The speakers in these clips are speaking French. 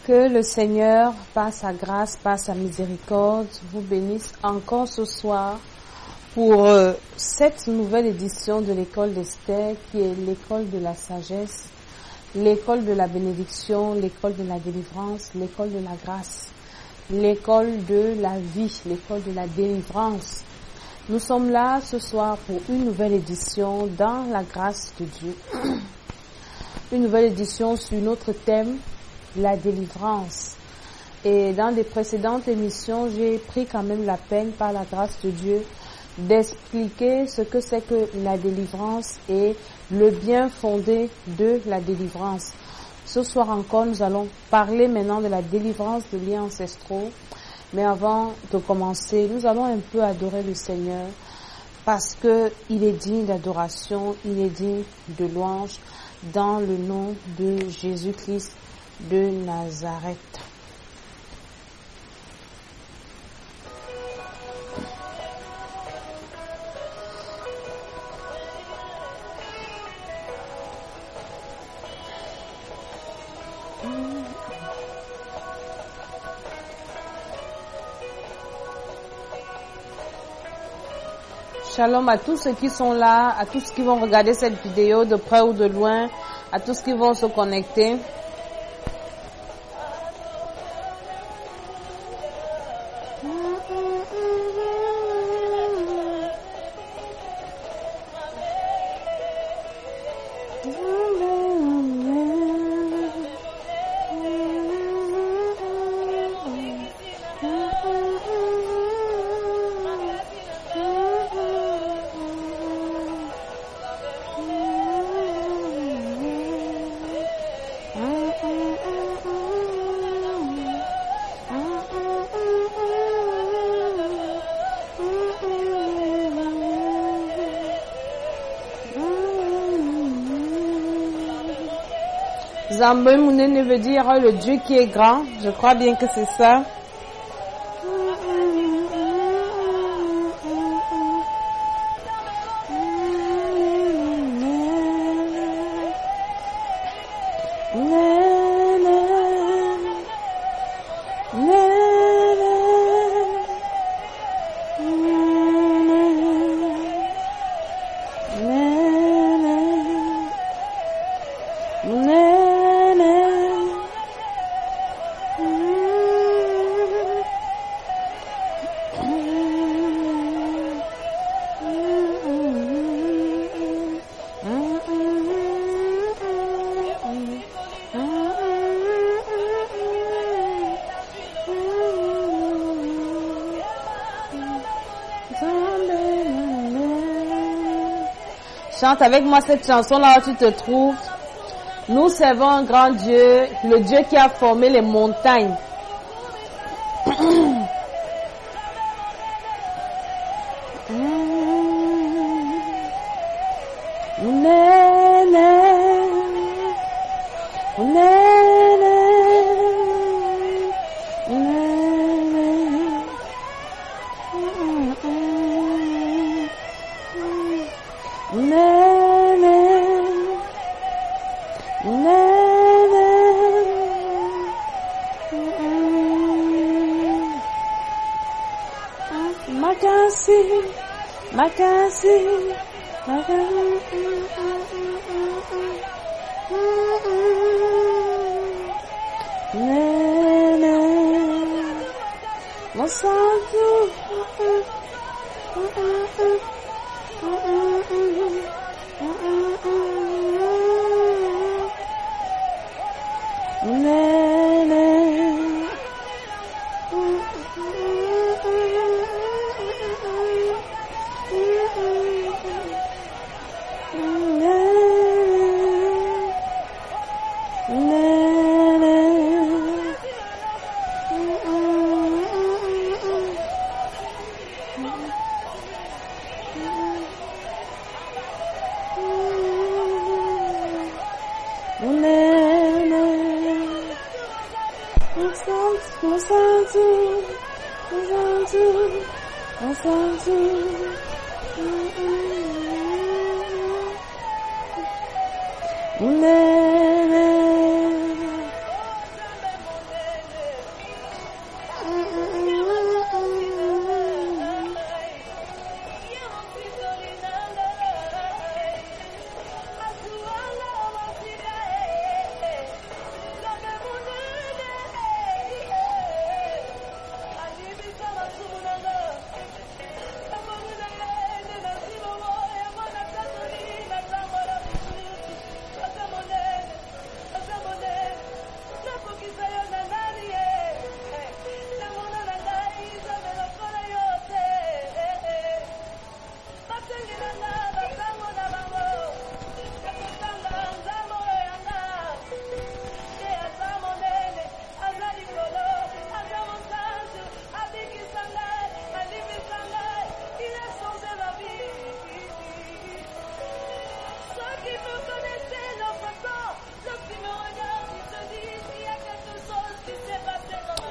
Que le Seigneur, par sa grâce, par sa miséricorde, vous bénisse encore ce soir pour cette nouvelle édition de l'école d'Esther, qui est l'école de la sagesse, l'école de la bénédiction, l'école de la délivrance, l'école de la grâce, l'école de la vie, l'école de la délivrance. Nous sommes là ce soir pour une nouvelle édition dans la grâce de Dieu. Une nouvelle édition sur notre thème, la délivrance. Et dans des précédentes émissions, j'ai pris quand même la peine, par la grâce de Dieu, d'expliquer ce que c'est que la délivrance et le bien fondé de la délivrance. Ce soir encore, nous allons parler maintenant de la délivrance de liens ancestraux. Mais avant de commencer, nous allons un peu adorer le Seigneur parce que il est digne d'adoration, il est digne de louange dans le nom de Jésus-Christ de Nazareth. Shalom à tous ceux qui sont là, à tous ceux qui vont regarder cette vidéo de près ou de loin, à tous qui vont se connecter. Zambé Mounene veut dire le Dieu qui est grand. Je crois bien que c'est ça. Chante avec moi cette chanson là où tu te trouves. Nous servons un grand Dieu, le Dieu qui a formé les montagnes.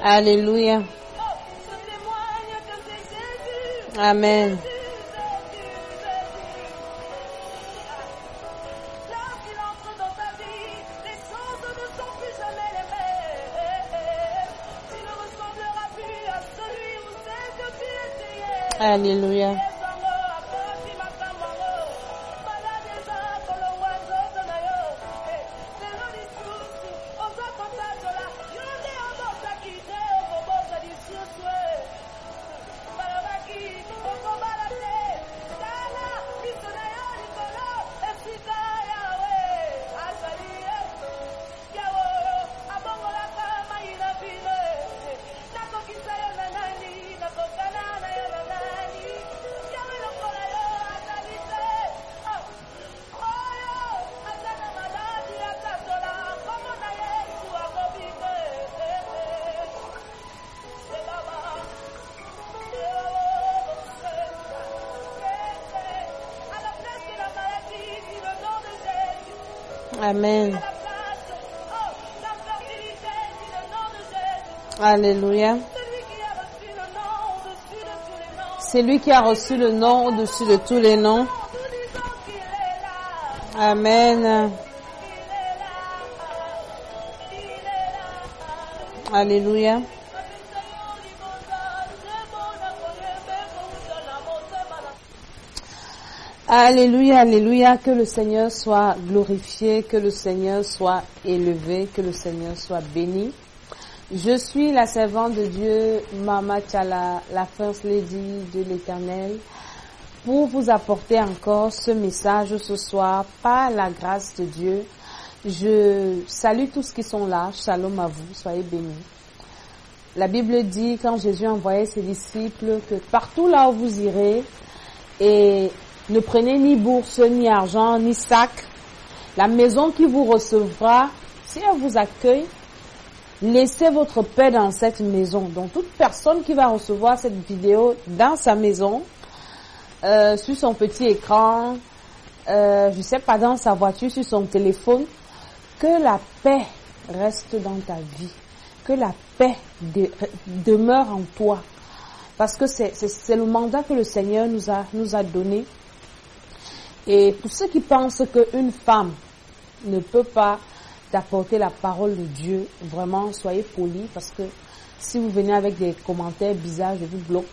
Alléluia. Amen. Alléluia. Amen. Alléluia. C'est lui qui a reçu le nom au-dessus de tous les noms. Amen. Alléluia. Alléluia, alléluia, que le Seigneur soit glorifié, que le Seigneur soit élevé, que le Seigneur soit béni. Je suis la servante de Dieu, Mama Tchala, la First Lady de l'Éternel, pour vous apporter encore ce message ce soir par la grâce de Dieu. Je salue tous qui sont là, shalom à vous, soyez bénis. La Bible dit, quand Jésus envoyait ses disciples, que partout là où vous irez, et ne prenez ni bourse, ni argent, ni sac. La maison qui vous recevra, si elle vous accueille, laissez votre paix dans cette maison. Donc toute personne qui va recevoir cette vidéo dans sa maison, sur son petit écran, je sais pas, dans sa voiture, sur son téléphone, que la paix reste dans ta vie. Que la paix demeure en toi. Parce que c'est le mandat que le Seigneur nous a donné. Et pour ceux qui pensent qu'une femme ne peut pas t'apporter la parole de Dieu, vraiment, soyez polis, parce que si vous venez avec des commentaires bizarres, je vous bloque.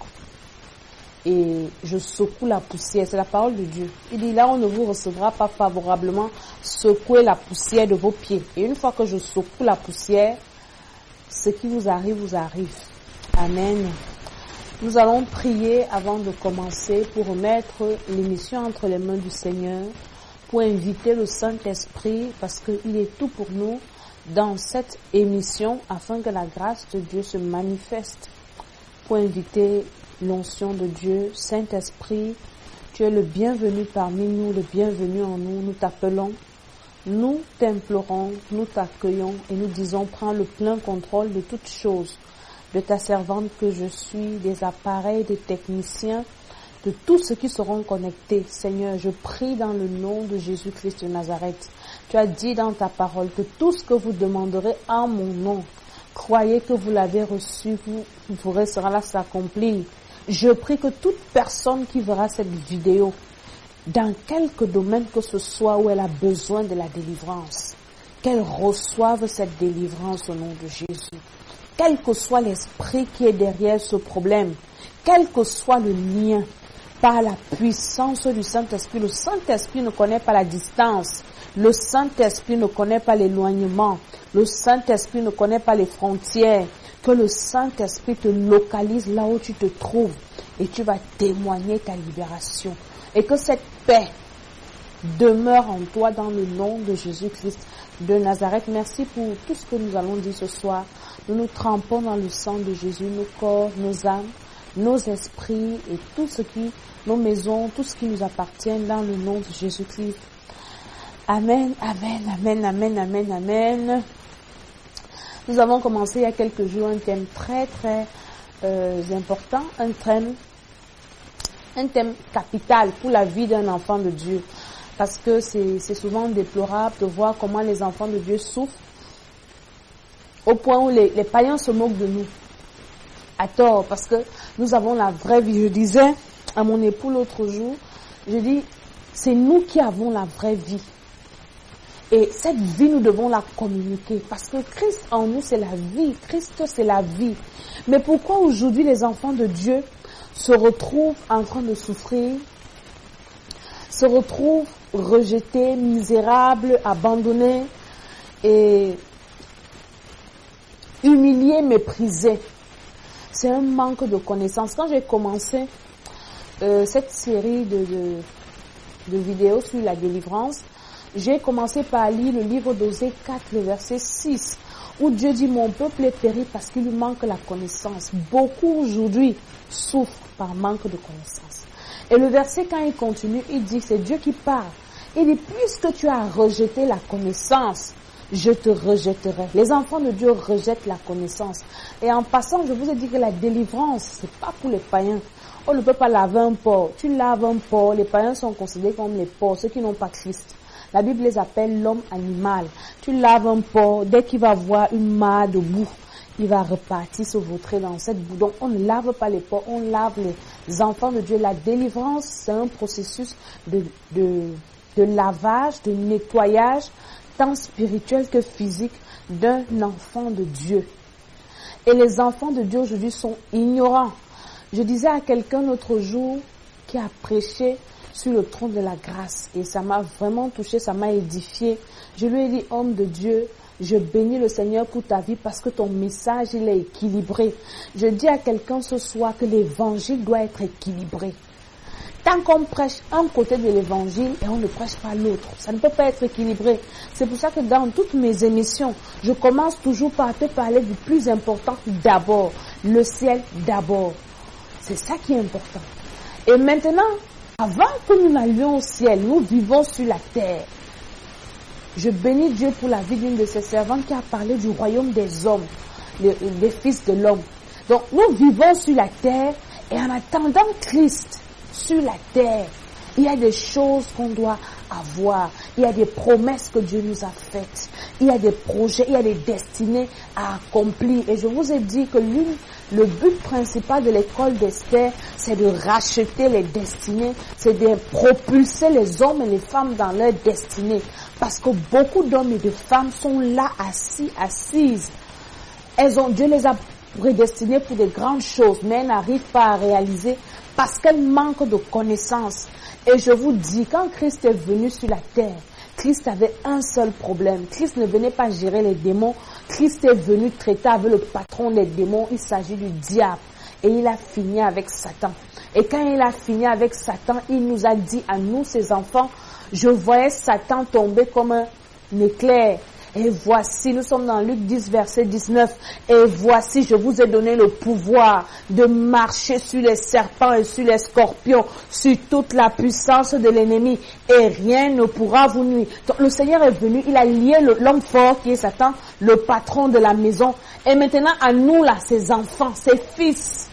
Et je secoue la poussière, c'est la parole de Dieu. Il dit, là on ne vous recevra pas favorablement, secouez la poussière de vos pieds. Et une fois que je secoue la poussière, ce qui vous arrive, vous arrive. Amen. Nous allons prier avant de commencer pour remettre l'émission entre les mains du Seigneur, pour inviter le Saint-Esprit, parce qu'il est tout pour nous dans cette émission, afin que la grâce de Dieu se manifeste. Pour inviter l'onction de Dieu, Saint-Esprit, tu es le bienvenu parmi nous, le bienvenu en nous, nous t'appelons, nous t'implorons, nous t'accueillons et nous disons, prends le plein contrôle de toutes choses, de ta servante que je suis, des appareils, des techniciens, de tous ceux qui seront connectés. Seigneur, je prie dans le nom de Jésus-Christ de Nazareth. Tu as dit dans ta parole que tout ce que vous demanderez en mon nom, croyez que vous l'avez reçu, vous pourrez cela s'accomplir. Je prie que toute personne qui verra cette vidéo, dans quelque domaine que ce soit où elle a besoin de la délivrance, qu'elle reçoive cette délivrance au nom de Jésus. Quel que soit l'esprit qui est derrière ce problème, quel que soit le lien, par la puissance du Saint-Esprit. Le Saint-Esprit ne connaît pas la distance. Le Saint-Esprit ne connaît pas l'éloignement. Le Saint-Esprit ne connaît pas les frontières. Que le Saint-Esprit te localise là où tu te trouves et tu vas témoigner ta libération. Et que cette paix demeure en toi dans le nom de Jésus-Christ de Nazareth. Merci pour tout ce que nous allons dire ce soir. Nous nous trempons dans le sang de Jésus, nos corps, nos âmes, nos esprits et tout ce qui, nos maisons, tout ce qui nous appartient dans le nom de Jésus-Christ. Amen, amen, amen, amen, amen, amen. Nous avons commencé il y a quelques jours un thème très, très important, un thème capital pour la vie d'un enfant de Dieu. Parce que c'est souvent déplorable de voir comment les enfants de Dieu souffrent au point où les païens se moquent de nous. à tort, parce que nous avons la vraie vie. Je disais à mon époux l'autre jour, je dis, c'est nous qui avons la vraie vie. Et cette vie, nous devons la communiquer, parce que Christ en nous, c'est la vie. Christ, c'est la vie. Mais pourquoi aujourd'hui les enfants de Dieu se retrouvent en train de souffrir, se retrouvent rejetés, misérables, abandonnés et humiliés, méprisés? C'est un manque de connaissance. Quand j'ai commencé cette série de vidéos sur la délivrance, j'ai commencé par lire le livre d'Osée 4, le verset 6, où Dieu dit, mon peuple est péri parce qu'il lui manque la connaissance. Beaucoup aujourd'hui souffrent par manque de connaissance. Et le verset, quand il continue, il dit, c'est Dieu qui parle. Il dit, puisque tu as rejeté la connaissance, je te rejetterai. Les enfants de Dieu rejettent la connaissance. Et en passant, je vous ai dit que la délivrance, c'est pas pour les païens. On ne peut pas laver un porc. Tu laves un porc, les païens sont considérés comme les porcs, ceux qui n'ont pas Christ. La Bible les appelle l'homme animal. Tu laves un porc, dès qu'il va voir une mare de boue, il va repartir se vautrer dans cette boue. Donc on ne lave pas les porcs, on lave les enfants de Dieu. La délivrance, c'est un processus de lavage, de nettoyage, tant spirituel que physique, d'un enfant de Dieu. Et les enfants de Dieu aujourd'hui sont ignorants. Je disais à quelqu'un l'autre jour qui a prêché sur le trône de la grâce et ça m'a vraiment touché, ça m'a édifié. Je lui ai dit, homme de Dieu, je bénis le Seigneur pour ta vie parce que ton message, il est équilibré. Je dis à quelqu'un ce soir que l'évangile doit être équilibré. Tant qu'on prêche un côté de l'évangile et on ne prêche pas l'autre, ça ne peut pas être équilibré. C'est pour ça que dans toutes mes émissions, je commence toujours par te parler du plus important d'abord, le ciel d'abord. C'est ça qui est important. Et maintenant, avant que nous n'allions au ciel, nous vivons sur la terre. Je bénis Dieu pour la vie d'une de ses servantes qui a parlé du royaume des hommes, des fils de l'homme. Donc nous vivons sur la terre et en attendant Christ sur la terre, il y a des choses qu'on doit avoir. Il y a des promesses que Dieu nous a faites. Il y a des projets, il y a des destinées à accomplir. Et je vous ai dit que le but principal de l'école d'Esther, c'est de racheter les destinées, c'est de propulser les hommes et les femmes dans leur destinée. Parce que beaucoup d'hommes et de femmes sont là assises. Dieu les a prédestinées pour de grandes choses, mais elles n'arrivent pas à réaliser parce qu'elles manquent de connaissances. Et je vous dis, quand Christ est venu sur la terre, Christ avait un seul problème. Christ ne venait pas gérer les démons. Christ est venu traiter avec le patron des démons. Il s'agit du diable. Et il a fini avec Satan. Et quand il a fini avec Satan, il nous a dit à nous, ses enfants, je voyais Satan tomber comme un éclair. Et voici, nous sommes dans Luc 10, verset 19. Et voici, je vous ai donné le pouvoir de marcher sur les serpents et sur les scorpions, sur toute la puissance de l'ennemi. Et rien ne pourra vous nuire. Donc, le Seigneur est venu, il a lié l'homme fort qui est Satan, le patron de la maison. Et maintenant, à nous là, ses enfants, ses fils.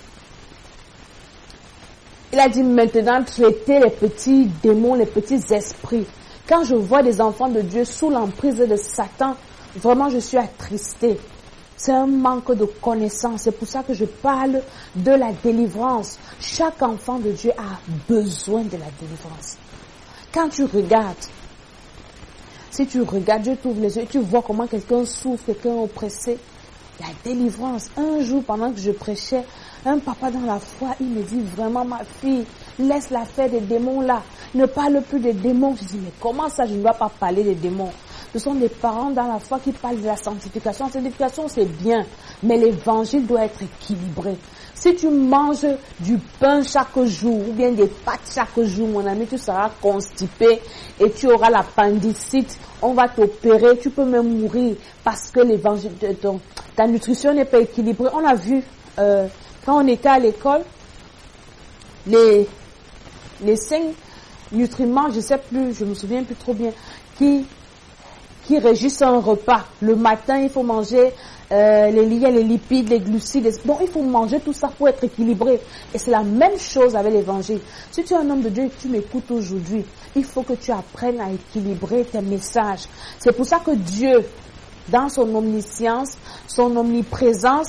Il a dit maintenant, traitez les petits démons, les petits esprits. Quand je vois des enfants de Dieu sous l'emprise de Satan, vraiment je suis attristée. C'est un manque de connaissance. C'est pour ça que je parle de la délivrance. Chaque enfant de Dieu a besoin de la délivrance. Quand tu regardes, si tu regardes, Dieu t'ouvre les yeux, tu vois comment quelqu'un souffre, quelqu'un est oppressé. La délivrance. Un jour, pendant que je prêchais, un papa dans la foi, il me dit vraiment, ma fille, laisse-la faire des démons là. Ne parle plus des démons. Je dis, mais comment ça, je ne dois pas parler des démons? Ce sont des parents dans la foi qui parlent de la sanctification. La sanctification, c'est bien, mais l'évangile doit être équilibré. Si tu manges du pain chaque jour ou bien des pâtes chaque jour, mon ami, tu seras constipé et tu auras l'appendicite. On va t'opérer, tu peux même mourir parce que l'évangile, ta nutrition n'est pas équilibrée. On a vu, quand on était à l'école, les 5 nutriments, je sais plus, je me souviens plus trop bien, qui régissent un repas. Le matin, il faut manger les lipides, les glucides. Bon, il faut manger tout ça pour être équilibré. Et c'est la même chose avec l'évangile. Si tu es un homme de Dieu et que tu m'écoutes aujourd'hui, il faut que tu apprennes à équilibrer tes messages. C'est pour ça que Dieu, dans son omniscience, son omniprésence,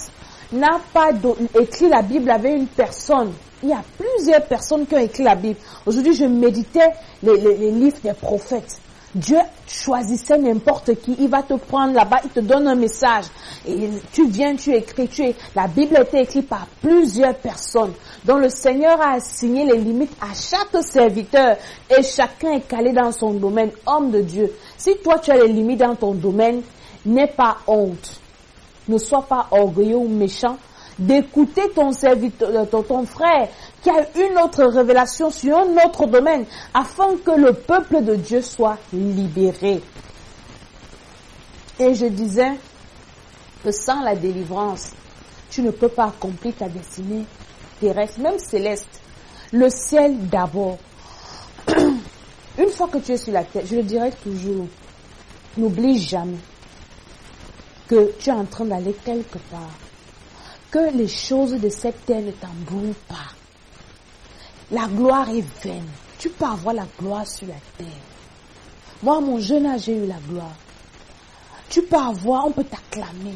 n'a pas écrit la Bible avec une personne. Il y a plusieurs personnes qui ont écrit la Bible. Aujourd'hui, je méditais les livres des prophètes. Dieu choisissait n'importe qui. Il va te prendre là-bas, il te donne un message. Et tu viens, tu écris. La Bible a été écrite par plusieurs personnes. Donc le Seigneur a assigné les limites à chaque serviteur. Et chacun est calé dans son domaine. Homme de Dieu. Si toi tu as les limites dans ton domaine, n'aie pas honte. Ne sois pas orgueilleux ou méchant d'écouter ton serviteur, ton frère qui a une autre révélation sur un autre domaine afin que le peuple de Dieu soit libéré. Et je disais que sans la délivrance, tu ne peux pas accomplir ta destinée terrestre, même céleste. Le ciel d'abord. Une fois que tu es sur la terre, je le dirai toujours, n'oublie jamais que tu es en train d'aller quelque part. Que les choses de cette terre ne t'embrouillent pas. La gloire est vaine. Tu peux avoir la gloire sur la terre. Moi, à mon jeune âge, j'ai eu la gloire. Tu peux avoir, on peut t'acclamer.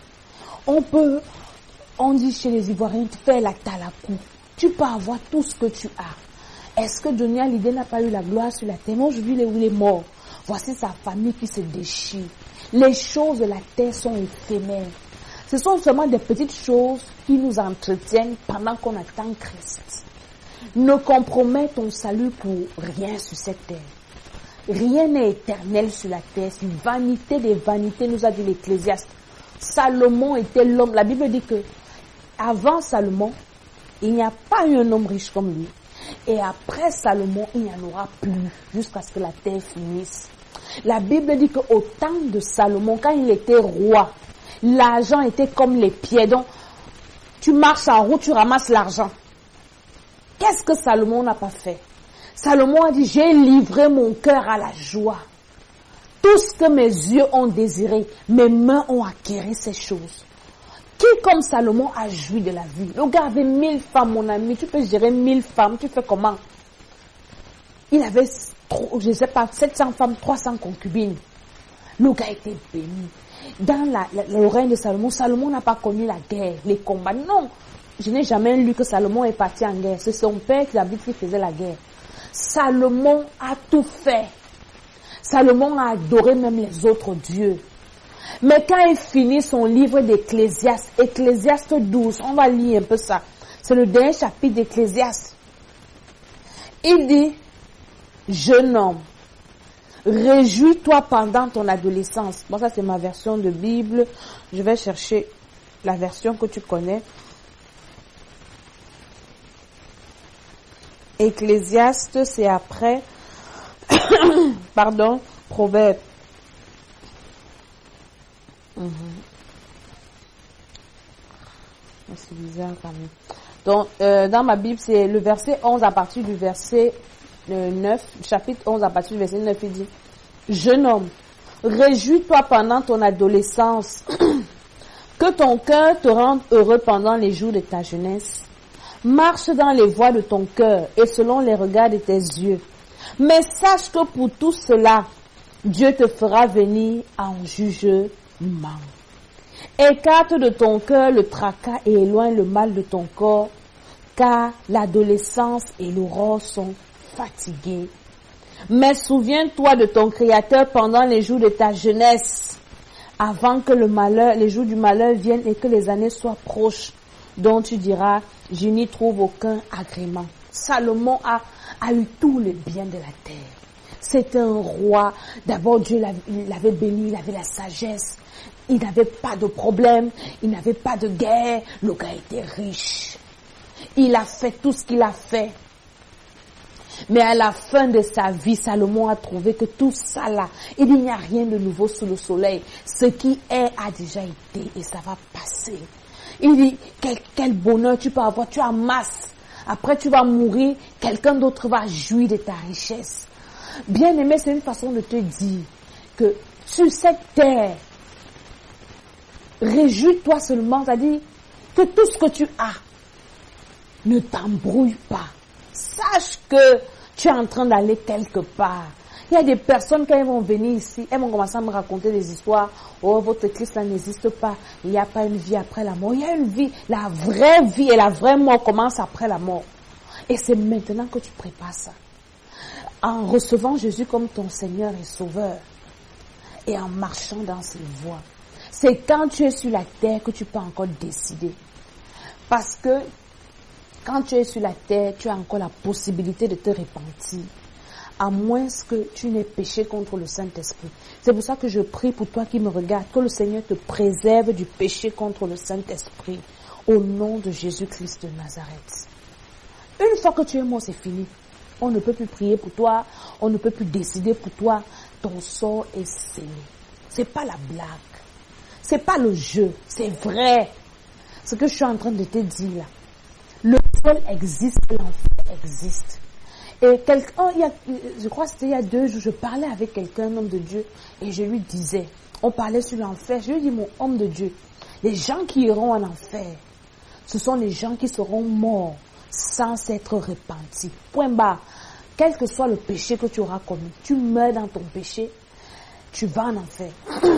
On dit chez les Ivoiriens, fais la talakou. Tu peux avoir tout ce que tu as. Est-ce que Johnny Hallyday n'a pas eu la gloire sur la terre? Moi, aujourd'hui, il est mort. Voici sa famille qui se déchire. Les choses de la terre sont éphémères. Ce sont seulement des petites choses qui nous entretiennent pendant qu'on attend Christ. Ne compromets ton salut pour rien sur cette terre. Rien n'est éternel sur la terre. C'est une vanité des vanités, nous a dit l'Ecclésiaste. Salomon était l'homme. La Bible dit que avant Salomon, il n'y a pas eu un homme riche comme lui. Et après Salomon, il n'y en aura plus jusqu'à ce que la terre finisse. La Bible dit qu'au temps de Salomon, quand il était roi, l'argent était comme les pieds. Donc, tu marches en route, tu ramasses l'argent. Qu'est-ce que Salomon n'a pas fait? Salomon a dit, j'ai livré mon cœur à la joie. Tout ce que mes yeux ont désiré, mes mains ont acquis ces choses. Qui comme Salomon a joui de la vie? Le gars avait 1000 femmes, mon ami. Tu peux gérer 1000 femmes. Tu fais comment? Il avait, je ne sais pas, 700 femmes, 300 concubines. Le gars était béni. Dans le règne de Salomon, Salomon n'a pas connu la guerre, les combats. Non, je n'ai jamais lu que Salomon est parti en guerre. C'est son père qui faisait la guerre. Salomon a tout fait. Salomon a adoré même les autres dieux. Mais quand il finit son livre d'Ecclésiaste, Ecclésiaste 12, on va lire un peu ça. C'est le dernier chapitre d'Ecclésiaste. Il dit, jeune homme, réjouis-toi pendant ton adolescence. Bon, ça c'est ma version de Bible. Je vais chercher la version que tu connais. Ecclésiaste, c'est après, Proverbe. C'est bizarre quand même. Donc, dans ma Bible, c'est le verset 11 à partir du verset 9, chapitre 11 à partir du verset 9, il dit, jeune homme, réjouis-toi pendant ton adolescence, que ton cœur te rende heureux pendant les jours de ta jeunesse. Marche dans les voies de ton cœur et selon les regards de tes yeux. Mais sache que pour tout cela, Dieu te fera venir en jugement. Écarte de ton cœur le tracas et éloigne le mal de ton corps, car l'adolescence et l'aurore sont fatigués. Mais souviens-toi de ton Créateur pendant les jours de ta jeunesse, avant que les jours du malheur viennent et que les années soient proches, dont tu diras, je n'y trouve aucun agrément. Salomon a eu tous les biens de la terre. C'était un roi. D'abord, Dieu l'avait béni, il avait la sagesse. Il n'avait pas de problème, il n'avait pas de guerre. Le gars était riche. Il a fait tout ce qu'il a fait. Mais à la fin de sa vie, Salomon a trouvé que tout ça là, il n'y a rien de nouveau sous le soleil. Ce qui est a déjà été et ça va passer. Il dit, quel bonheur tu peux avoir, tu amasses. Après tu vas mourir, quelqu'un d'autre va jouir de ta richesse. Bien aimé, c'est une façon de te dire que sur cette terre, réjouis-toi seulement, c'est-à-dire que tout ce que tu as ne t'embrouille pas. Sache que tu es en train d'aller quelque part. Il y a des personnes, quand elles vont venir ici, elles vont commencer à me raconter des histoires. Oh, votre Christ là n'existe pas. Il n'y a pas une vie après la mort. Il y a une vie. La vraie vie et la vraie mort commencent après la mort. Et c'est maintenant que tu prépares ça. En recevant Jésus comme ton Seigneur et Sauveur. Et en marchant dans ses voies. C'est quand tu es sur la terre que tu peux encore décider. Parce que quand tu es sur la terre, tu as encore la possibilité de te repentir. À moins que tu n'aies péché contre le Saint-Esprit. C'est pour ça que je prie pour toi qui me regardes, que le Seigneur te préserve du péché contre le Saint-Esprit. Au nom de Jésus-Christ de Nazareth. Une fois que tu es mort, c'est fini. On ne peut plus prier pour toi. On ne peut plus décider pour toi. Ton sort est scellé. C'est pas la blague. C'est pas le jeu. C'est vrai. Ce que je suis en train de te dire là. Le ciel existe, l'enfer existe. Et quelqu'un, je crois que c'était il y a 2 jours, je parlais avec quelqu'un, un homme de Dieu, et je lui disais, on parlait sur l'enfer, je lui dis, mon homme de Dieu, les gens qui iront en enfer, ce sont les gens qui seront morts sans s'être repentis. Point barre. Quel que soit le péché que tu auras commis, tu meurs dans ton péché, tu vas en enfer.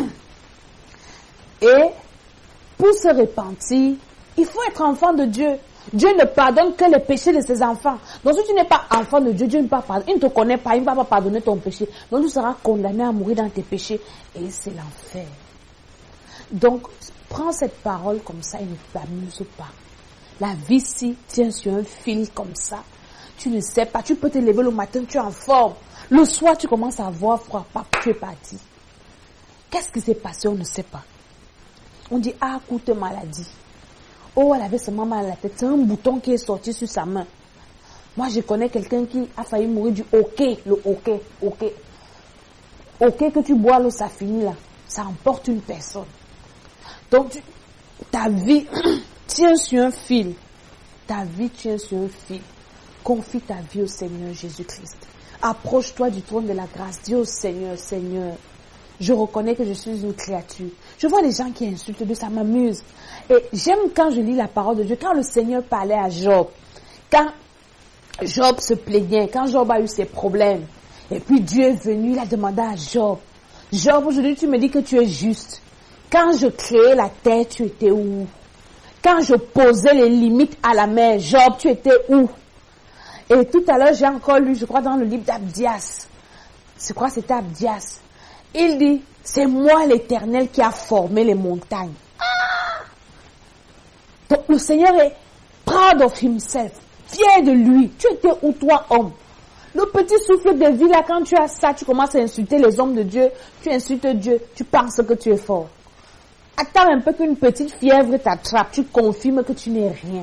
Et pour se repentir, il faut être enfant de Dieu. Dieu ne pardonne que les péchés de ses enfants. Donc si tu n'es pas enfant de Dieu, Dieu ne peut pas pardonner. Il ne te connaît pas, il ne va pas pardonner ton péché. Donc tu seras condamné à mourir dans tes péchés. Et c'est l'enfer. Donc prends cette parole comme ça et ne t'amuse pas. La vie ici tient sur un fil comme ça. Tu ne sais pas, tu peux te lever le matin, tu es en forme. Le soir, tu commences à avoir froid, tu es parti. Qu'est-ce qui s'est passé? On ne sait pas. On dit, ah, courte maladie. Oh, elle avait seulement mal à la tête. C'est un bouton qui est sorti sur sa main. Moi, je connais quelqu'un qui a failli mourir du hockey. Le hockey. Hockey que tu bois, l'eau, ça finit là. Ça emporte une personne. Donc, ta vie tient sur un fil. Ta vie tient sur un fil. Confie ta vie au Seigneur Jésus-Christ. Approche-toi du trône de la grâce. Dis au Seigneur, Seigneur, je reconnais que je suis une créature. Je vois les gens qui insultent Dieu, ça m'amuse. Et j'aime quand je lis la parole de Dieu, quand le Seigneur parlait à Job, quand Job se plaignait, quand Job a eu ses problèmes, et puis Dieu est venu, il a demandé à Job, Job, aujourd'hui tu me dis que tu es juste. Quand je créais la terre, tu étais où? Quand je posais les limites à la mer, Job, tu étais où? Et tout à l'heure, j'ai encore lu, je crois, dans le livre d'Abdias. Je crois que c'était Abdias. Il dit, c'est moi l'Éternel qui a formé les montagnes. Ah! Donc le Seigneur est proud of himself, fier de lui. Tu étais où toi, homme? Le petit souffle de vie là, quand tu as ça, tu commences à insulter les hommes de Dieu, tu insultes Dieu, tu penses que tu es fort. Attends un peu qu'une petite fièvre t'attrape, tu confirmes que tu n'es rien.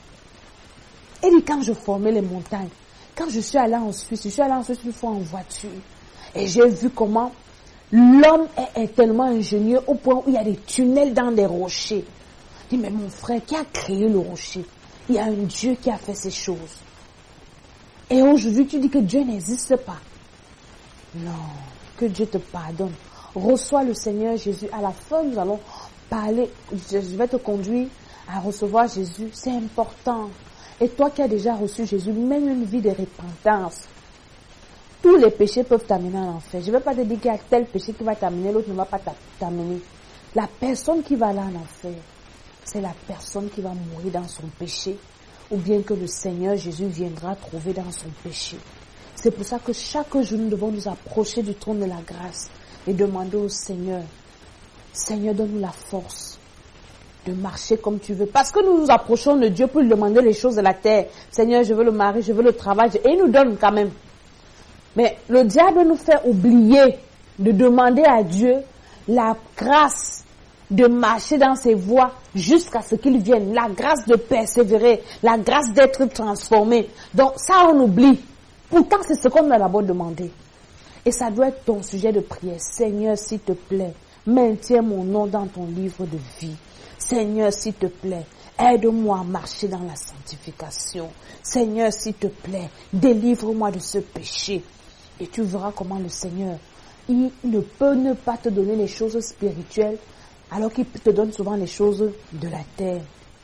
Et dit, quand je formais les montagnes, quand je suis allé en Suisse, une fois en voiture, et j'ai vu comment l'homme est tellement ingénieux au point où il y a des tunnels dans des rochers. Je dis, mais mon frère, qui a créé le rocher? Il y a un Dieu qui a fait ces choses. Et aujourd'hui, tu dis que Dieu n'existe pas. Non, que Dieu te pardonne. Reçois le Seigneur Jésus. À la fin, nous allons parler. Je vais te conduire à recevoir Jésus. C'est important. Et toi qui as déjà reçu Jésus, mène une vie de repentance. Tous les péchés peuvent t'amener à l'enfer. Je ne vais pas te dire qu'il y a tel péché qui va t'amener, l'autre ne va pas t'amener. La personne qui va aller en enfer, c'est la personne qui va mourir dans son péché, ou bien que le Seigneur Jésus viendra trouver dans son péché. C'est pour ça que chaque jour, nous devons nous approcher du trône de la grâce et demander au Seigneur, Seigneur, donne-nous la force de marcher comme tu veux. Parce que nous nous approchons de Dieu pour lui demander les choses de la terre. Seigneur, je veux le mari, je veux le travail. Et il nous donne quand même. Mais le diable nous fait oublier de demander à Dieu la grâce de marcher dans ses voies jusqu'à ce qu'il vienne. La grâce de persévérer. La grâce d'être transformé. Donc ça, on oublie. Pourtant, c'est ce qu'on a d'abord demandé. Et ça doit être ton sujet de prière. Seigneur, s'il te plaît, maintiens mon nom dans ton livre de vie. Seigneur, s'il te plaît, aide-moi à marcher dans la sanctification. Seigneur, s'il te plaît, délivre-moi de ce péché. Et tu verras comment le Seigneur, il ne peut ne pas te donner les choses spirituelles, alors qu'il te donne souvent les choses de la terre.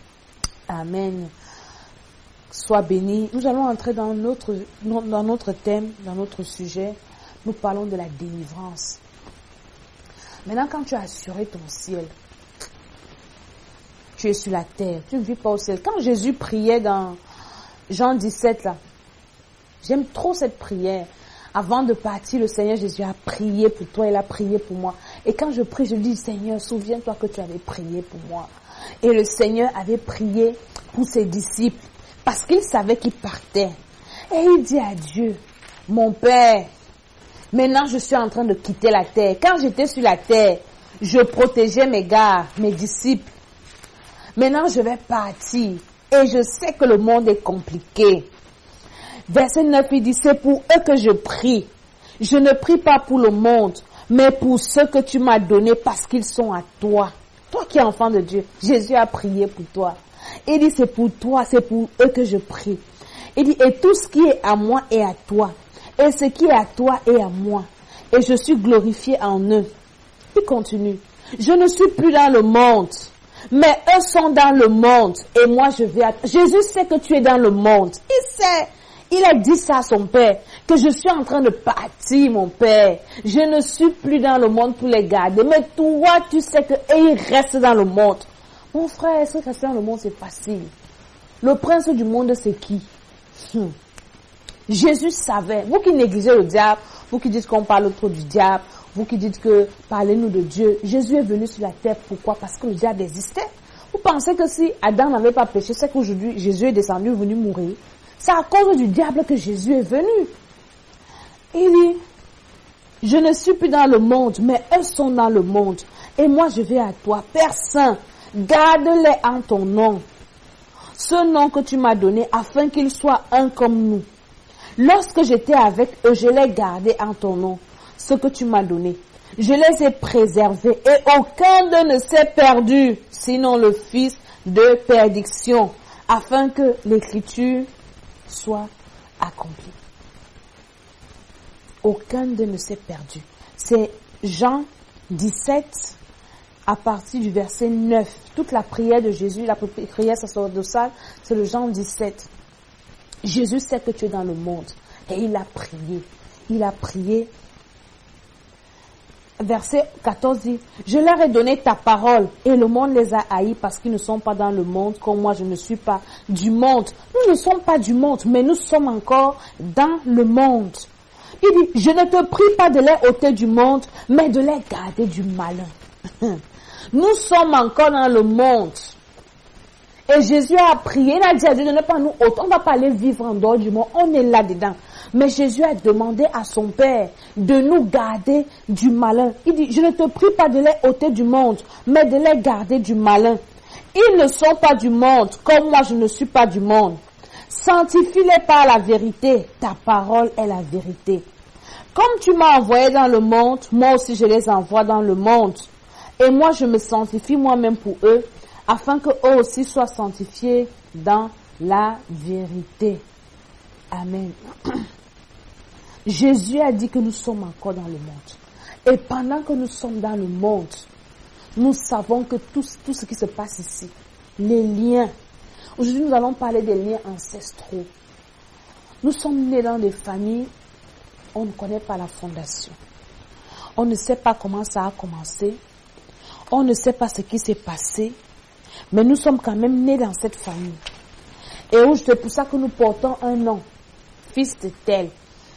Amen. Sois béni. Nous allons entrer dans notre thème, dans notre sujet. nous parlons de la délivrance. Maintenant, quand tu as assuré ton ciel, tu es sur la terre, tu ne vis pas au ciel. Quand Jésus priait dans Jean 17, là, j'aime trop cette prière. Avant de partir, le Seigneur Jésus a prié pour toi, il a prié pour moi. Et quand je prie, je dis, Seigneur, souviens-toi que tu avais prié pour moi. Et le Seigneur avait prié pour ses disciples, parce qu'il savait qu'ils partaient. Et il dit à Dieu, mon Père, maintenant je suis en train de quitter la terre. Quand j'étais sur la terre, je protégeais mes gars, mes disciples. Maintenant je vais partir. Et je sais que le monde est compliqué. Verset 9, il dit, c'est pour eux que je prie. Je ne prie pas pour le monde, mais pour ceux que tu m'as donnés parce qu'ils sont à toi. Toi qui es enfant de Dieu, Jésus a prié pour toi. Il dit, c'est pour toi, c'est pour eux que je prie. Il dit, et tout ce qui est à moi est à toi. Et ce qui est à toi est à moi. Et je suis glorifié en eux. Il continue. Je ne suis plus dans le monde, mais eux sont dans le monde. Et moi je vais à... Jésus sait que tu es dans le monde. Il sait. Il a dit ça à son père, que je suis en train de partir, mon père. Je ne suis plus dans le monde pour les garder. Mais toi, tu sais que ils restent dans le monde. Mon frère, est-ce que rester dans le monde, c'est facile? Le prince du monde, c'est qui? Jésus savait. Vous qui négligez le diable, vous qui dites qu'on parle trop du diable, vous qui dites que parlez-nous de Dieu. Jésus est venu sur la terre. Pourquoi? Parce que le diable existait. Vous pensez que si Adam n'avait pas péché, c'est qu'aujourd'hui, Jésus est descendu, venu mourir. C'est à cause du diable que Jésus est venu. Il dit, je ne suis plus dans le monde, mais eux sont dans le monde. Et moi, je vais à toi. Père Saint, garde-les en ton nom. Ce nom que tu m'as donné, afin qu'ils soient un comme nous. Lorsque j'étais avec eux, je les gardais en ton nom. Ce que tu m'as donné. Je les ai préservés et aucun d'eux ne s'est perdu, sinon le fils de perdition, afin que l'écriture soit accompli. Aucun d'eux ne s'est perdu. C'est Jean 17 à partir du verset 9. Toute la prière de Jésus, la prière sacerdotale, c'est le Jean 17. Jésus sait que tu es dans le monde et il a prié. Il a prié. Verset 14 dit, je leur ai donné ta parole et le monde les a haïs parce qu'ils ne sont pas dans le monde comme moi je ne suis pas du monde. Nous ne sommes pas du monde, mais nous sommes encore dans le monde. Il dit, je ne te prie pas de les ôter du monde, mais de les garder du malin. Nous sommes encore dans le monde. Et Jésus a prié, il a dit à Dieu de ne pas nous ôter. On ne va pas aller vivre en dehors du monde, on est là-dedans. Mais Jésus a demandé à son Père de nous garder du malin. Il dit, je ne te prie pas de les ôter du monde, mais de les garder du malin. Ils ne sont pas du monde, comme moi je ne suis pas du monde. Sanctifie-les par la vérité, ta parole est la vérité. Comme tu m'as envoyé dans le monde, moi aussi je les envoie dans le monde. Et moi je me sanctifie moi-même pour eux, afin que eux aussi soient sanctifiés dans la vérité. Amen. Jésus a dit que nous sommes encore dans le monde. Et pendant que nous sommes dans le monde, nous savons que tout ce qui se passe ici, les liens. Aujourd'hui, nous allons parler des liens ancestraux. Nous sommes nés dans des familles, on ne connaît pas la fondation. On ne sait pas comment ça a commencé. On ne sait pas ce qui s'est passé. Mais nous sommes quand même nés dans cette famille. Et c'est pour ça que nous portons un nom. Fils de tel.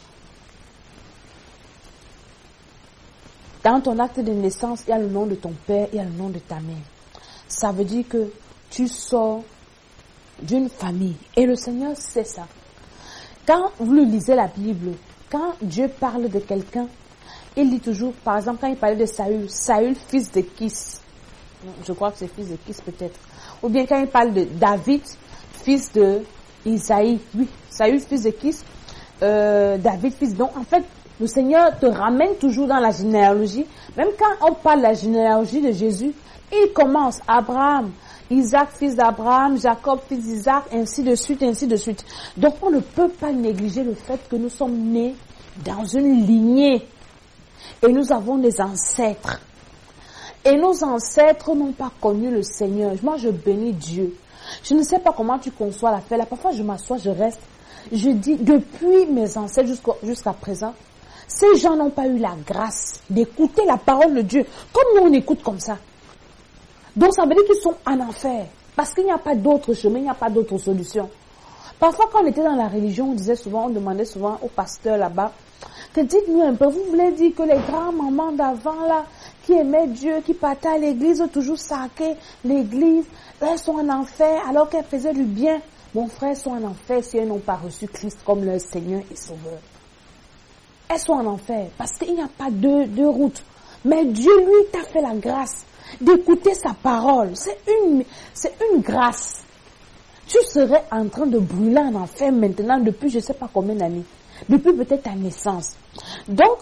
Dans ton acte de naissance, il y a le nom de ton père, il y a le nom de ta mère. Ça veut dire que tu sors d'une famille. Et le Seigneur sait ça. Quand vous lisez la Bible, quand Dieu parle de quelqu'un, il dit toujours, par exemple, quand il parlait de Saül, Saül, fils de Kis. Je crois que c'est fils de Kis peut-être. Ou bien quand il parle de David, fils de Isaïe. Oui, Saül, fils de Kis. David, fils. Donc, en fait, le Seigneur te ramène toujours dans la généalogie. Même quand on parle de la généalogie de Jésus, il commence Abraham, Isaac, fils d'Abraham, Jacob, fils d'Isaac, ainsi de suite, ainsi de suite. Donc, on ne peut pas négliger le fait que nous sommes nés dans une lignée. Et nous avons des ancêtres. Et nos ancêtres n'ont pas connu le Seigneur. Moi, je bénis Dieu. Je ne sais pas comment tu conçois l'affaire. Là, parfois, je m'assois, je reste. Je dis, depuis mes ancêtres jusqu'à présent, Ces gens n'ont pas eu la grâce d'écouter la parole de Dieu, comme nous on écoute comme ça. Donc ça veut dire qu'ils sont en enfer, parce qu'il n'y a pas d'autre chemin, il n'y a pas d'autre solution. Parfois quand on était dans la religion, on demandait souvent au pasteur là-bas, que dites-nous un peu, vous voulez dire que les grands-mamans d'avant là, qui aimaient Dieu, qui partaient à l'église, ont toujours sacré l'église, elles sont en enfer alors qu'elles faisaient du bien. Mon frère, elles sont en enfer si elles n'ont pas reçu Christ comme leur Seigneur et Sauveur. Elles sont en enfer parce qu'il n'y a pas deux routes. Mais Dieu, lui, t'a fait la grâce d'écouter sa parole. C'est une grâce. Tu serais en train de brûler en enfer maintenant depuis je ne sais pas combien d'années. Depuis peut-être ta naissance. Donc,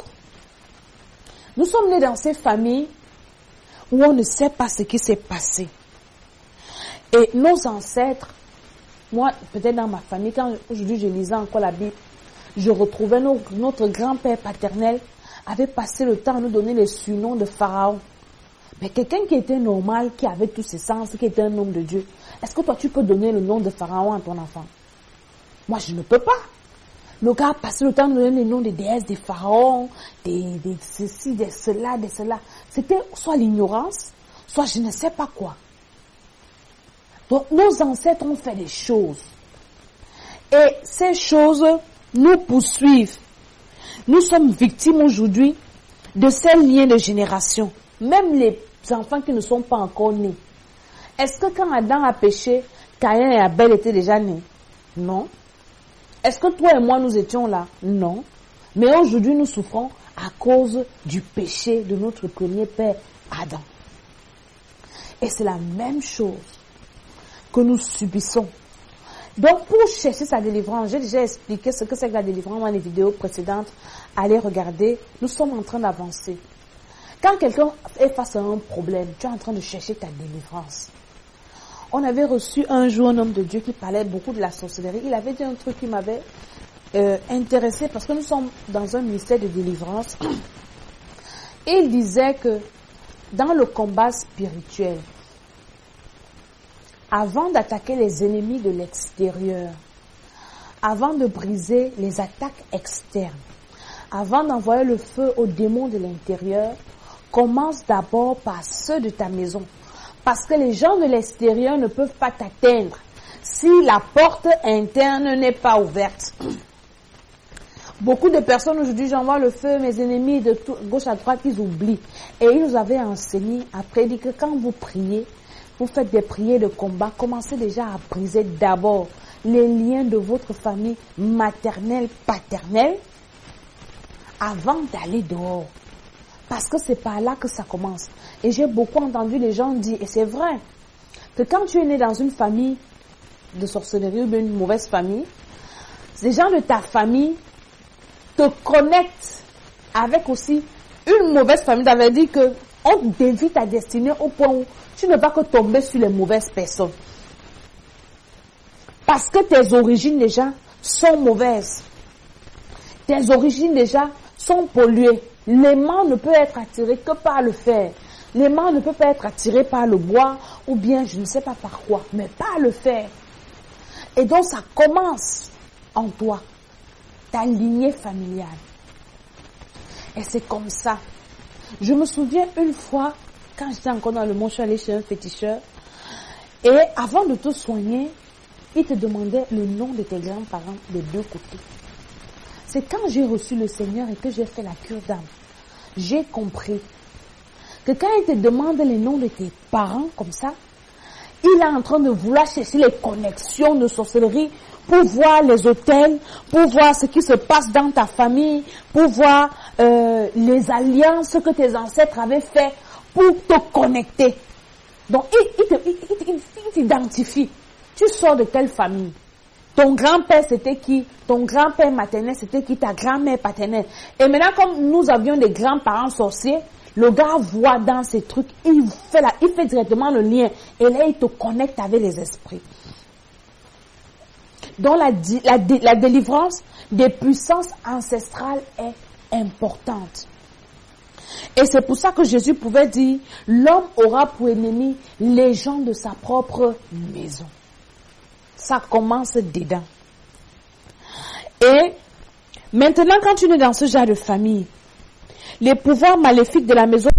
nous sommes nés dans ces familles où on ne sait pas ce qui s'est passé. Et nos ancêtres, moi, peut-être dans ma famille, quand aujourd'hui je lisais encore la Bible, je retrouvais notre grand-père paternel avait passé le temps à nous donner les surnoms de Pharaon. Mais quelqu'un qui était normal, qui avait tous ses sens, qui était un homme de Dieu, est-ce que toi tu peux donner le nom de Pharaon à ton enfant? Moi, je ne peux pas. Le gars a passé le temps de donner les noms des déesses, des pharaons, des ceci, des cela, des cela. C'était soit l'ignorance, soit je ne sais pas quoi. Donc, nos ancêtres ont fait des choses. Et ces choses nous poursuivent. Nous sommes victimes aujourd'hui de ces liens de génération. Même les enfants qui ne sont pas encore nés. Est-ce que quand Adam a péché, Caïn et Abel étaient déjà nés? Non. Est-ce que toi et moi nous étions là? Non. Mais aujourd'hui nous souffrons à cause du péché de notre premier père Adam. Et c'est la même chose que nous subissons. Donc pour chercher sa délivrance, j'ai déjà expliqué ce que c'est que la délivrance dans les vidéos précédentes. Allez regarder, nous sommes en train d'avancer. Quand quelqu'un est face à un problème, tu es en train de chercher ta délivrance. On avait reçu un jour un homme de Dieu qui parlait beaucoup de la sorcellerie. Il avait dit un truc qui m'avait intéressé parce que nous sommes dans un ministère de délivrance. Et il disait que dans le combat spirituel, avant d'attaquer les ennemis de l'extérieur, avant de briser les attaques externes, avant d'envoyer le feu aux démons de l'intérieur, commence d'abord par ceux de ta maison. Parce que les gens de l'extérieur ne peuvent pas t'atteindre si la porte interne n'est pas ouverte. Beaucoup de personnes aujourd'hui, j'envoie le feu, mes ennemis de gauche à droite, ils oublient. Et ils nous avaient enseigné, après dit que quand vous priez, vous faites des prières de combat, commencez déjà à briser d'abord les liens de votre famille maternelle, paternelle, avant d'aller dehors. Parce que c'est par là que ça commence. Et j'ai beaucoup entendu les gens dire, et c'est vrai, que quand tu es né dans une famille de sorcellerie ou d'une mauvaise famille, les gens de ta famille te connectent avec aussi une mauvaise famille. Ça veut dire que on dévie ta destinée au point où tu ne vas que tomber sur les mauvaises personnes. Parce que tes origines déjà sont mauvaises. Tes origines déjà sont polluées. L'aimant ne peut être attiré que par le fer. L'aimant ne peut pas être attiré par le bois ou bien je ne sais pas par quoi, mais par le fer. Et donc ça commence en toi, ta lignée familiale. Et c'est comme ça. Je me souviens une fois, quand j'étais encore dans le monde, je suis allée chez un féticheur. Et avant de te soigner, il te demandait le nom de tes grands-parents des deux côtés. C'est quand j'ai reçu le Seigneur et que j'ai fait la cure d'âme, j'ai compris que quand il te demande les noms de tes parents comme ça, il est en train de vouloir chercher les connexions de sorcellerie pour voir les autels, pour voir ce qui se passe dans ta famille, pour voir les alliances que tes ancêtres avaient fait pour te connecter. Donc, il t'identifie. Tu sors de telle famille. Ton grand-père, c'était qui? Ton grand-père maternel, c'était qui? Ta grand-mère paternelle. Et maintenant, comme nous avions des grands-parents sorciers, le gars voit dans ces trucs, il fait directement le lien. Et là, il te connecte avec les esprits. Donc, la délivrance des puissances ancestrales est importante. Et c'est pour ça que Jésus pouvait dire, l'homme aura pour ennemi les gens de sa propre maison. Ça commence dedans. Et Maintenant, quand tu es dans ce genre de famille, les pouvoirs maléfiques de la maison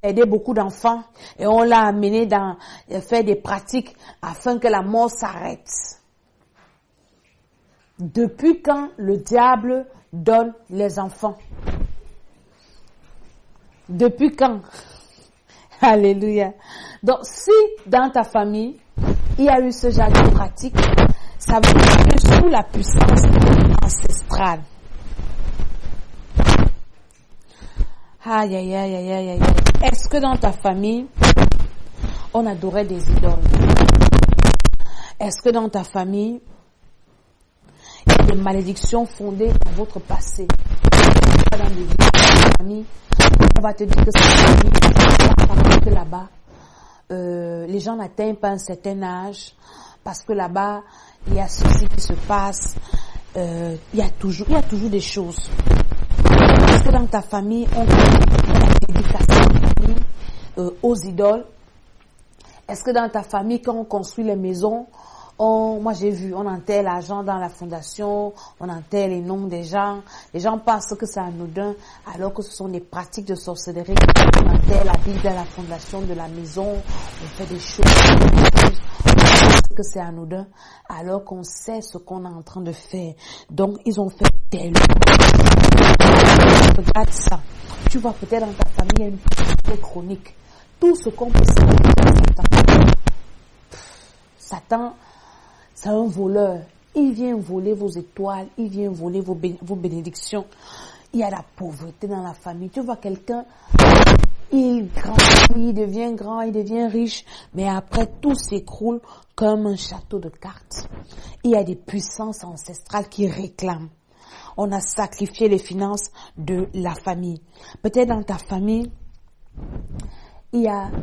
aider beaucoup d'enfants et on l'a amené dans faire des pratiques afin que la mort s'arrête. Depuis quand le diable donne les enfants? Depuis quand? Alléluia. Donc, si dans ta famille, il y a eu ce genre de pratique, ça veut dire que sous la puissance ancestrale. Aïe, aïe, aïe, aïe, aïe, aïe. Est-ce que dans ta famille, on adorait des idoles? Est-ce que dans ta famille, il y a des malédictions fondées dans votre passé? Dans les vies de ta famille, on va te dire que c'est parce que là-bas, les gens n'atteignent pas un certain âge, parce que là-bas, il y a ceci qui se passe, il y a toujours des choses. Est-ce que dans ta famille, on a dédicace aux idoles? Est-ce que dans ta famille, quand on construit les maisons, moi j'ai vu, on enterre l'argent dans la fondation, on enterre les noms des gens. Les gens pensent que c'est anodin, alors que ce sont des pratiques de sorcellerie. On enterre la Bible dans la fondation de la maison, on fait des choses, on pense que c'est anodin, alors qu'on sait ce qu'on est en train de faire. Donc ils ont fait tellement. Regarde ça. Tu vois peut-être dans ta famille, il y a une petite chronique. Tout ce qu'on peut savoir de Satan, c'est un voleur. Il vient voler vos étoiles, il vient voler vos bénédictions. Il y a la pauvreté dans la famille. Tu vois quelqu'un, il grandit, il devient grand, il devient riche, mais après tout s'écroule comme un château de cartes. Il y a des puissances ancestrales qui réclament. On a sacrifié les finances de la famille. Peut-être dans ta famille, il y a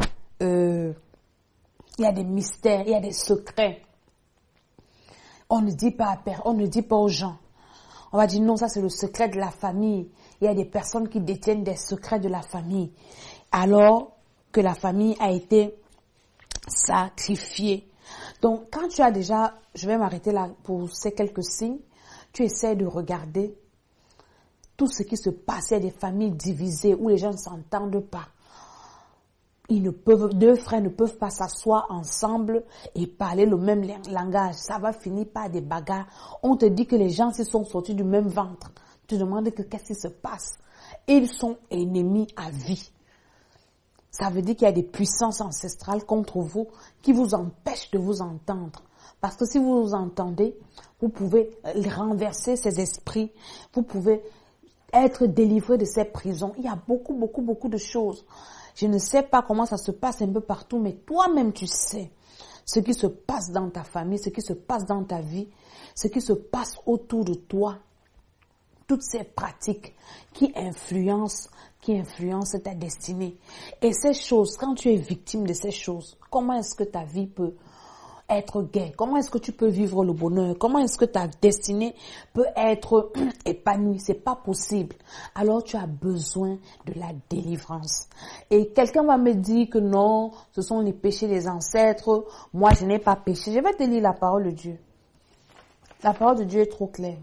des mystères, il y a des secrets. On ne dit pas aux gens. On va dire non, ça c'est le secret de la famille. Il y a des personnes qui détiennent des secrets de la famille. Alors que la famille a été sacrifiée. Donc quand tu as déjà, je vais m'arrêter là pour ces quelques signes, tu essaies de regarder tout ce qui se passe. Il y a des familles divisées où les gens ne s'entendent pas. Deux frères ne peuvent pas s'asseoir ensemble et parler le même langage. Ça va finir par des bagarres. On te dit que les gens s'y sont sortis du même ventre. Tu te demandes qu'est-ce qui se passe. Ils sont ennemis à vie. Ça veut dire qu'il y a des puissances ancestrales contre vous qui vous empêchent de vous entendre. Parce que si vous vous entendez, vous pouvez renverser ces esprits. Vous pouvez être délivré de ces prisons. Il y a beaucoup de choses. Je ne sais pas comment ça se passe un peu partout, mais toi-même tu sais ce qui se passe dans ta famille, ce qui se passe dans ta vie, ce qui se passe autour de toi. Toutes ces pratiques qui influencent ta destinée. Et ces choses, quand tu es victime de ces choses, comment est-ce que ta vie peut être gaie? Comment est-ce que tu peux vivre le bonheur? Comment est-ce que ta destinée peut être épanouie? C'est pas possible. Alors tu as besoin de la délivrance. Et quelqu'un va me dire que non, ce sont les péchés des ancêtres. Moi, je n'ai pas péché. Je vais te lire la parole de Dieu. La parole de Dieu est trop claire.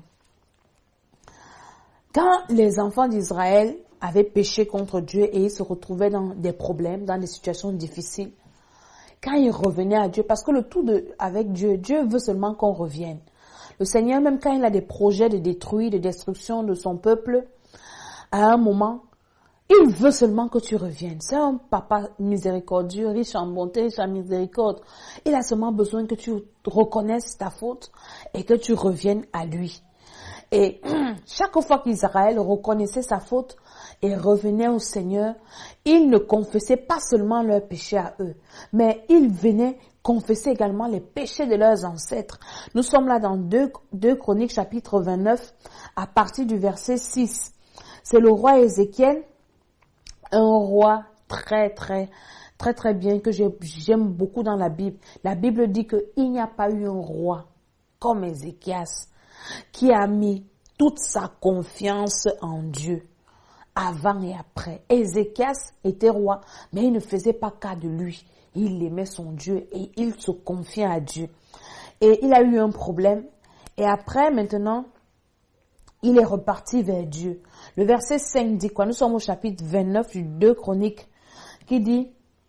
Quand les enfants d'Israël avaient péché contre Dieu et ils se retrouvaient dans des problèmes, dans des situations difficiles, quand ils revenaient à Dieu, parce que avec Dieu, Dieu veut seulement qu'on revienne. Le Seigneur, même quand il a des projets de détruire, de destruction de son peuple, à un moment, il veut seulement que tu reviennes. C'est un papa miséricordieux, riche en bonté, riche en miséricorde. Il a seulement besoin que tu reconnaisses ta faute et que tu reviennes à lui. Et chaque fois qu'Israël reconnaissait sa faute et revenait au Seigneur, ils ne confessaient pas seulement leurs péchés à eux, mais ils venaient confesser également les péchés de leurs ancêtres. Nous sommes là dans 2 Chroniques chapitre 29 à partir du verset 6. C'est le roi Ézéchiel, un roi très bien que j'aime beaucoup dans la Bible. La Bible dit qu'il n'y a pas eu un roi comme Ézéchias qui a mis toute sa confiance en Dieu avant et après. Ézéchias était roi, mais il ne faisait pas cas de lui. Il aimait son Dieu et il se confiait à Dieu. Et il a eu un problème. Et après, maintenant, il est reparti vers Dieu. Le verset 5 dit quoi? Nous sommes au chapitre 29 du 2 Chroniques, qui dit,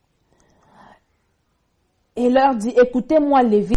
et leur dit, écoutez-moi, Lévites,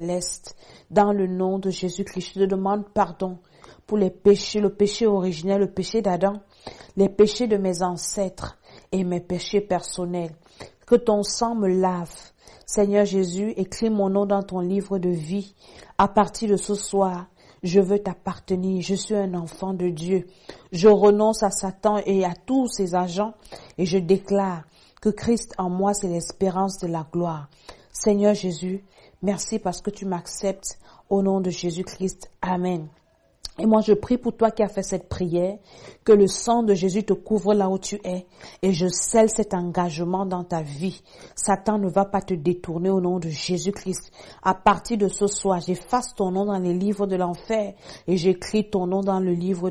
céleste. Dans le nom de Jésus-Christ, je te demande pardon pour les péchés, le péché originel, le péché d'Adam, les péchés de mes ancêtres et mes péchés personnels. Que ton sang me lave. Seigneur Jésus, écris mon nom dans ton livre de vie. À partir de ce soir, je veux t'appartenir. Je suis un enfant de Dieu. Je renonce à Satan et à tous ses agents et je déclare que Christ en moi, c'est l'espérance de la gloire. Seigneur Jésus, merci parce que tu m'acceptes. Au nom de Jésus-Christ. Amen. Et moi, je prie pour toi qui as fait cette prière, que le sang de Jésus te couvre là où tu es. Et je scelle cet engagement dans ta vie. Satan ne va pas te détourner au nom de Jésus-Christ. À partir de ce soir, j'efface ton nom dans les livres de l'enfer et j'écris ton nom dans le livre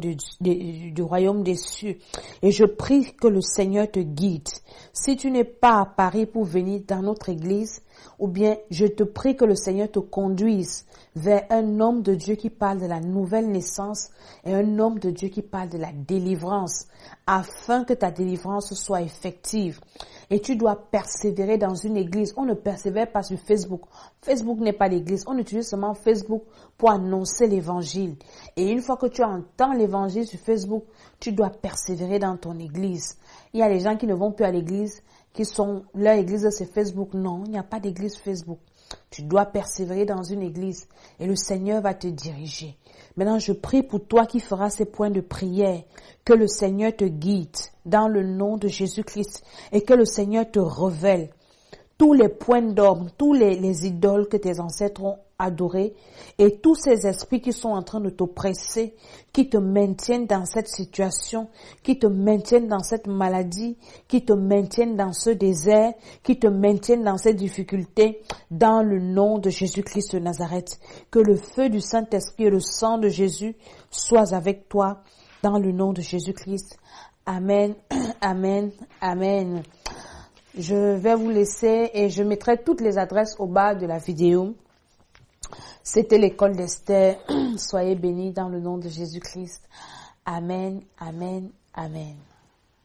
du royaume des cieux. Et je prie que le Seigneur te guide. Si tu n'es pas à Paris pour venir dans notre église, ou bien je te prie que le Seigneur te conduise vers un homme de Dieu qui parle de la nouvelle naissance et un homme de Dieu qui parle de la délivrance, afin que ta délivrance soit effective. Et tu dois persévérer dans une église. On ne persévère pas sur Facebook. Facebook n'est pas l'église. On utilise seulement Facebook pour annoncer l'évangile. Et une fois que tu entends l'évangile sur Facebook, tu dois persévérer dans ton église. Il y a des gens qui ne vont plus à l'église, leur église c'est Facebook. Non, il n'y a pas d'église Facebook. Tu dois persévérer dans une église et le Seigneur va te diriger. Maintenant, je prie pour toi qui feras ces points de prière, que le Seigneur te guide dans le nom de Jésus-Christ et que le Seigneur te révèle tous les points d'orme, tous les idoles que tes ancêtres ont adorées et tous ces esprits qui sont en train de t'oppresser, qui te maintiennent dans cette situation, qui te maintiennent dans cette maladie, qui te maintiennent dans ce désert, qui te maintiennent dans cette difficulté, dans le nom de Jésus-Christ de Nazareth. Que le feu du Saint-Esprit et le sang de Jésus soient avec toi dans le nom de Jésus-Christ. Amen, amen, amen. Je vais vous laisser et je mettrai toutes les adresses au bas de la vidéo. C'était l'école d'Esther. Soyez bénis dans le nom de Jésus-Christ. Amen, amen, amen.